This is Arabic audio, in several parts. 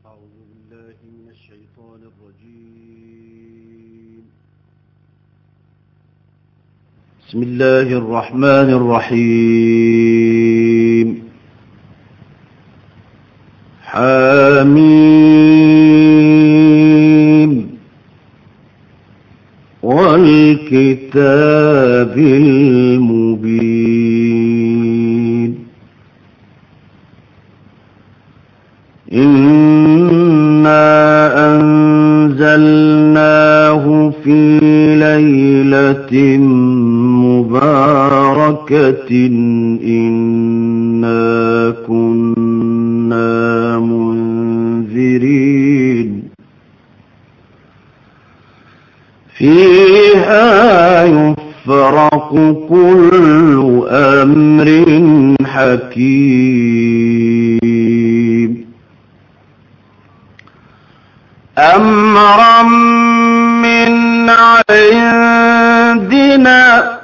أعوذ بالله من الشيطان الرجيم. بسم الله الرحمن الرحيم. حميم والكتاب المبين. إنا أنزلناه في ليلة مباركة إنا كنا منذرين فيها يفرق كل أمر حكيم أمرا من عندنا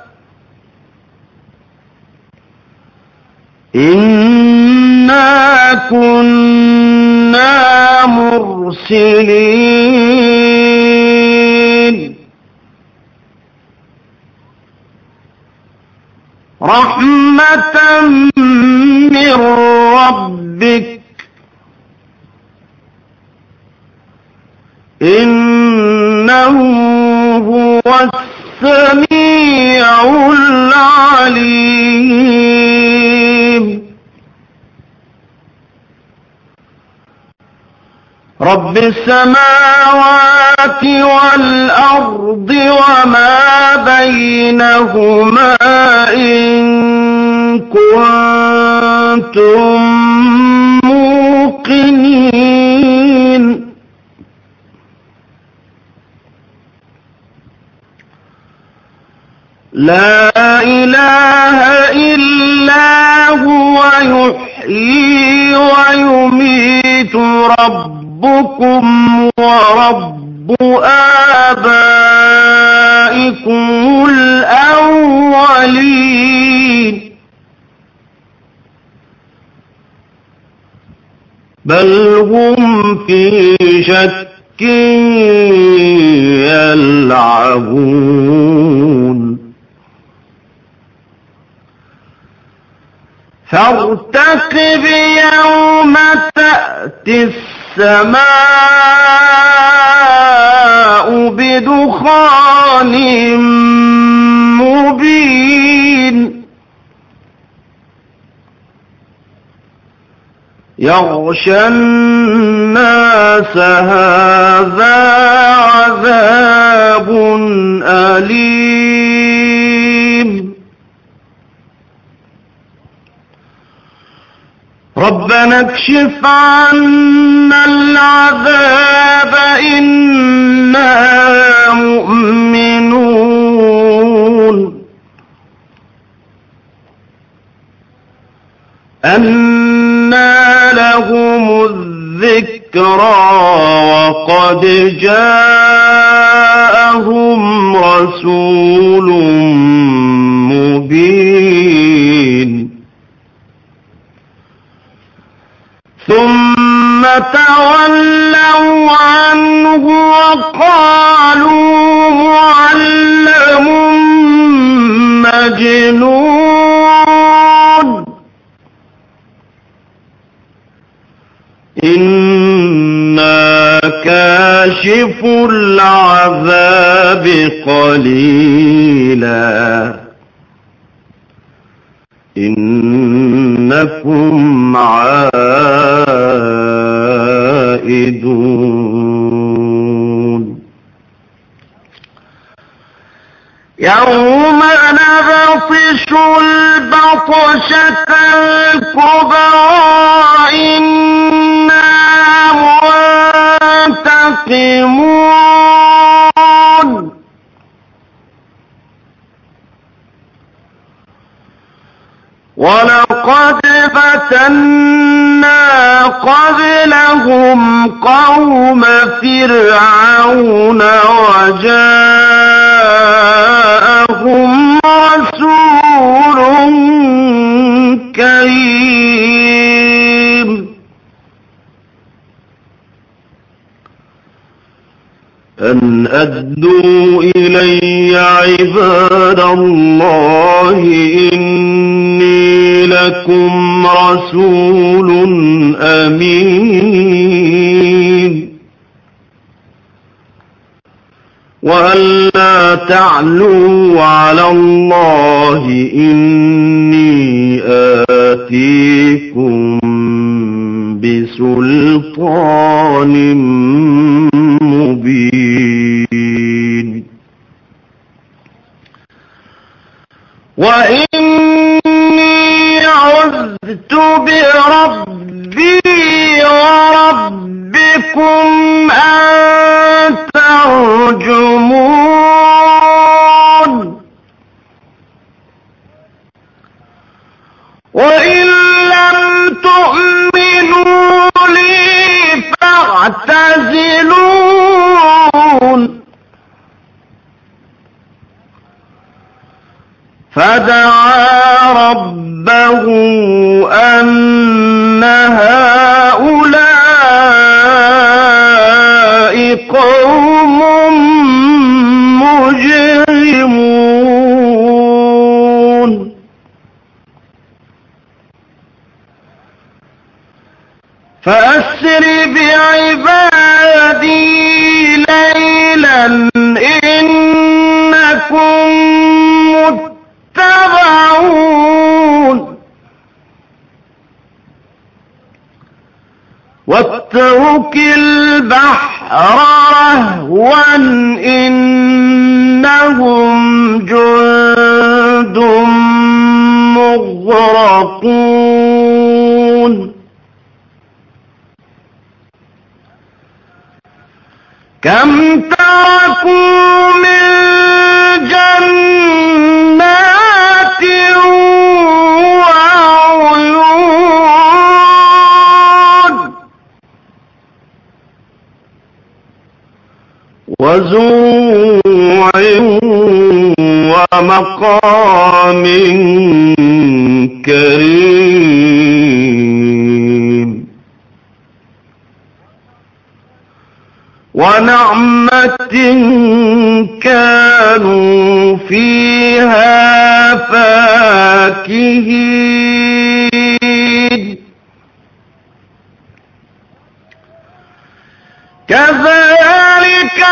إنا كنا مرسلين رحمة من ربك إنه هو السميع العليم رب السماوات والأرض وما بينهما إن كنتم موقنين لا إله إلا هو يحيي ويميت ربكم ورب آبائكم الأولين بل هم في شك يلعبون فارتقب يوم تأتي السماء بدخان مبين يغشى الناس هذا عذاب أليم ربنا اكشف عنا العذاب إنا مؤمنون أنى لهم الذكرى وقد جاءهم رسول مبين ثم تولوا عنه وقالوا معلم مجنون إنا كاشف العذاب قليلا إنكم عائدون يوم نبطش البطشة الكبرى إنا منتقمون ولقد فتنا قبلهم قوم فرعون وجاءهم رسول كريم أن أدوا إلي عباد الله إني لكم رسول أمين وألا تعلوا على الله إني آتيكم بسلطان مبين وإني عذت بربي وربكم أن ترجمون وإن لم تؤمنوا لي فاعتزلون فدعا ربه أن هؤلاء قوم مجرمون فأسر بعبادي ليلا إنكم متبعون واترك البحر رهوا إنهم جند مغرقون كم تركوا من جنات وعيون وزروع ومقام كريم ونعمة كانوا فيها فاكهين كذلك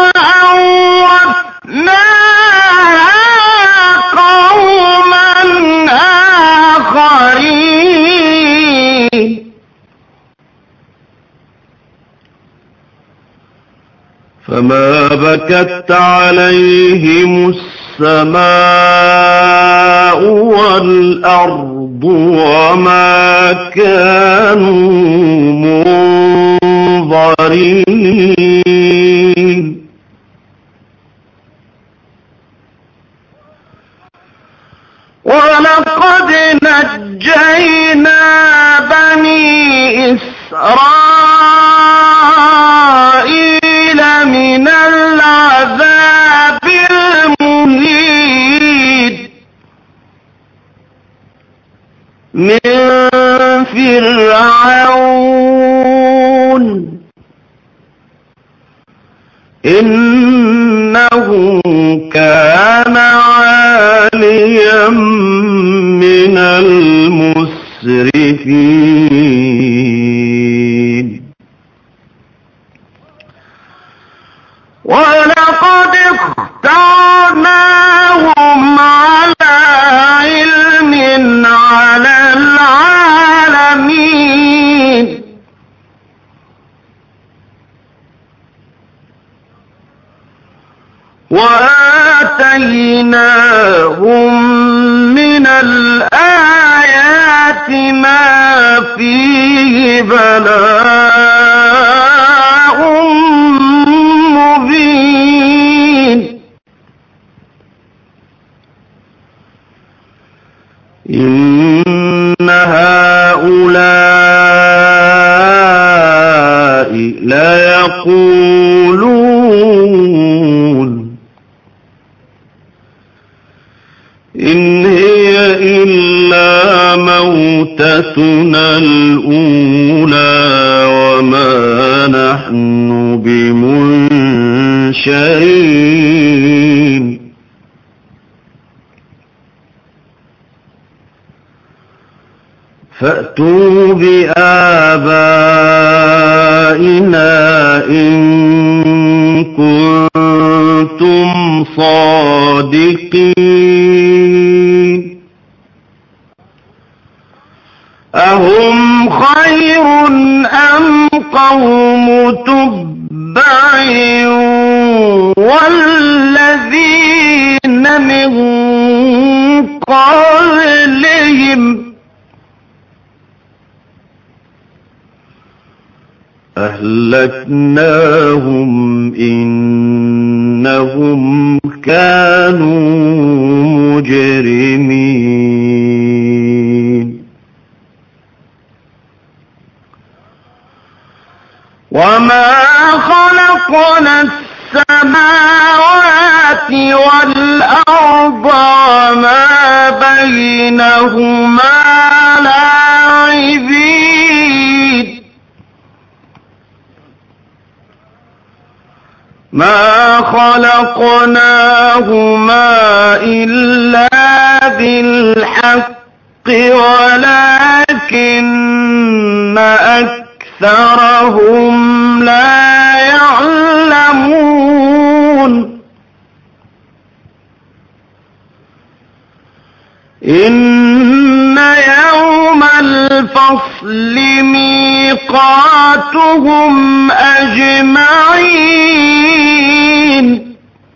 وأورثناها قوما آخرين فما بكت عليهم السماء والأرض وما كانوا منظرين ولقد نجينا بني إسرائيل من العذاب المهين من فرعون إنه كان عاليا من المسرفين ولقد اخترناهم على علم على العالمين وآتيناهم من الآيات ما فيه بلاء مبين إن هؤلاء ليقولون إن هي إلا موتتنا الأولى وما نحن بمنشرين شريك. فأتوا بآبائنا إن كنتم صادقين. أهم خير أم قوم تبع والذين من قبلهم أهلكناهم إنهم كانوا مجرمين. وما خلقنا السماوات والأرض وما بينهما لاعبين. ما خلقناهما إلا بالحق ولكن أكثرهم لا يعلمون. إن يوم الفصل ميقاتهم أجمعين.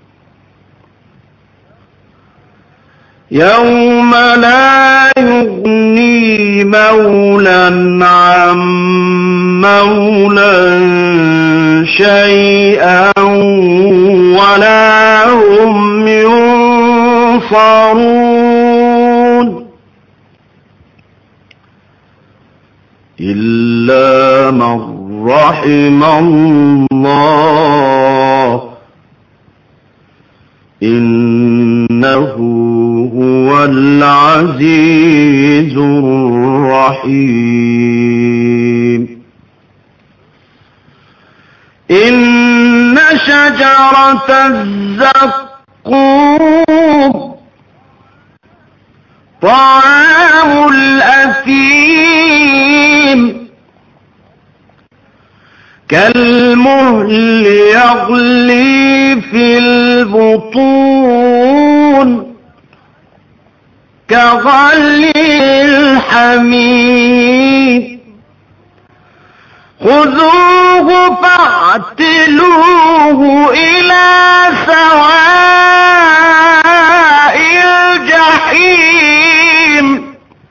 يوم لا يغني مولى عن مولى شيئا ولا هم ينصرون إلا من رحم الله إنه هو العزيز الرحيم. إن شجرة الزقوم طعام الأثيم كالمهل يغلي في البطون كغلي الحميم. خذوه فاعتلوه إلى سواء الجحيم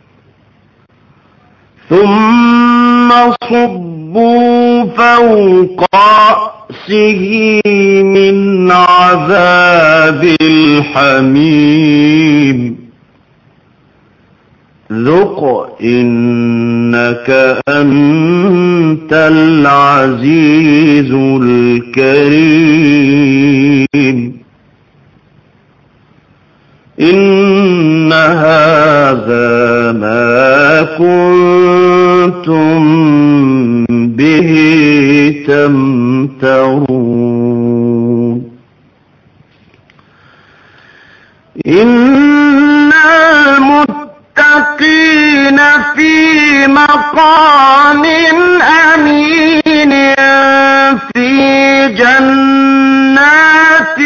ثم صبوا فوق رأسه من عذاب الحميم ذق إنك أنت العزيز الكريم. إن هذا ما كنتم به تمترون. إن المتقين في مقام أمين في جنات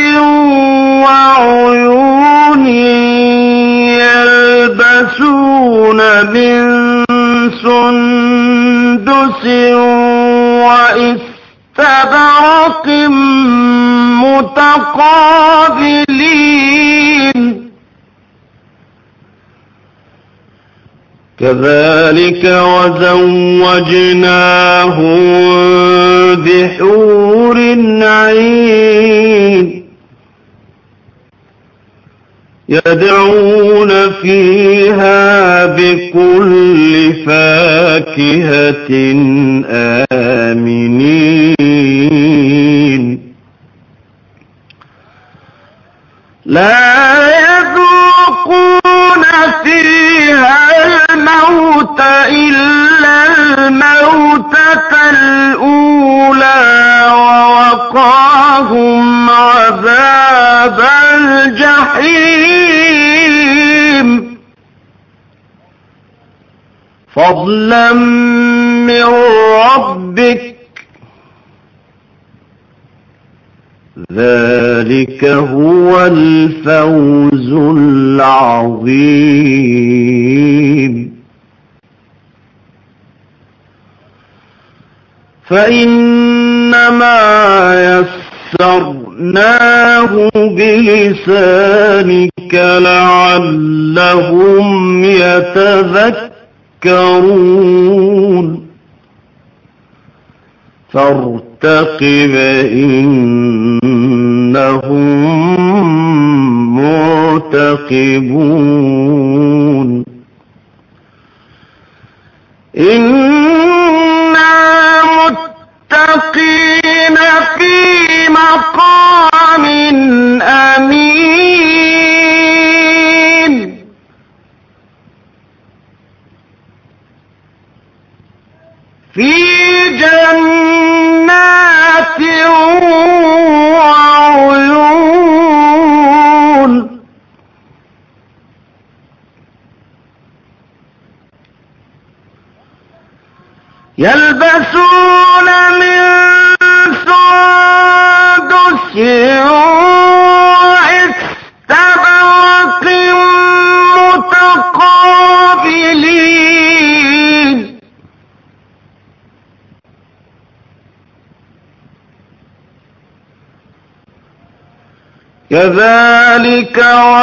وعيون يلبسون من سندس وإستبرق متقابلين كذلك وزوجناهم بحور عين يدعون فيها بكل فاكهة آمنين لا يذوقون فيها الموت إلا الموتة الأولى ووقاهم أصحاب الجحيم فضلا من ربك ذلك هو الفوز العظيم فإنما يسرناه بلسانك لعلهم يتذكرون فارتقب إنهم مرتقبون إنا متقين في مقام أمين في جنات وعيون يلبسون من سندس واستبرق متقابلين كذلك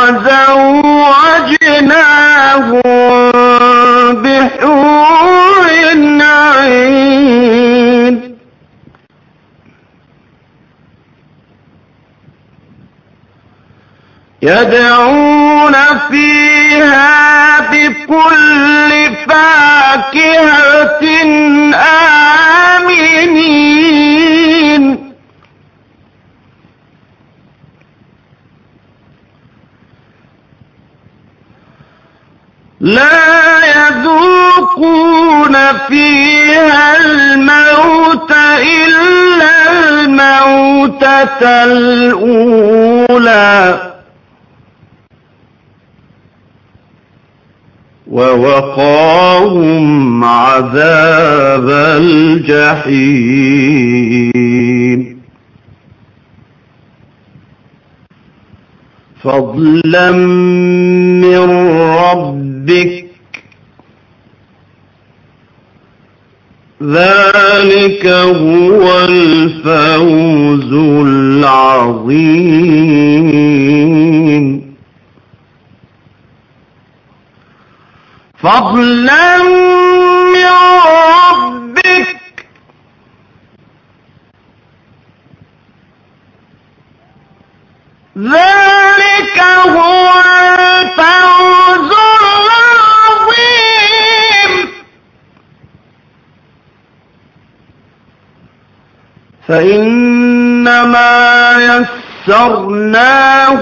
وزوجناهم بحور عين يدعون فيها بكل فاكهة آمنين لا يذوقون فيها الموت إلا الموتة الأولى ووقاهم عذاب الجحيم فضلا من ربك ذلك هو الفوز العظيم فضلا من ربك ذلك هو الفوز العظيم فإنما يسرناه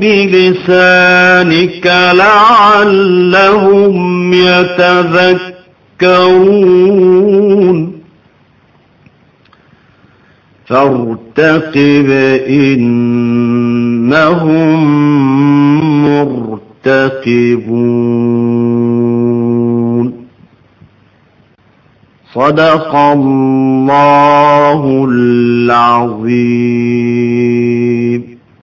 بلسانك لعلهم يتذكرون فارتقب إنهم مرتقبون صدق الله العظيم.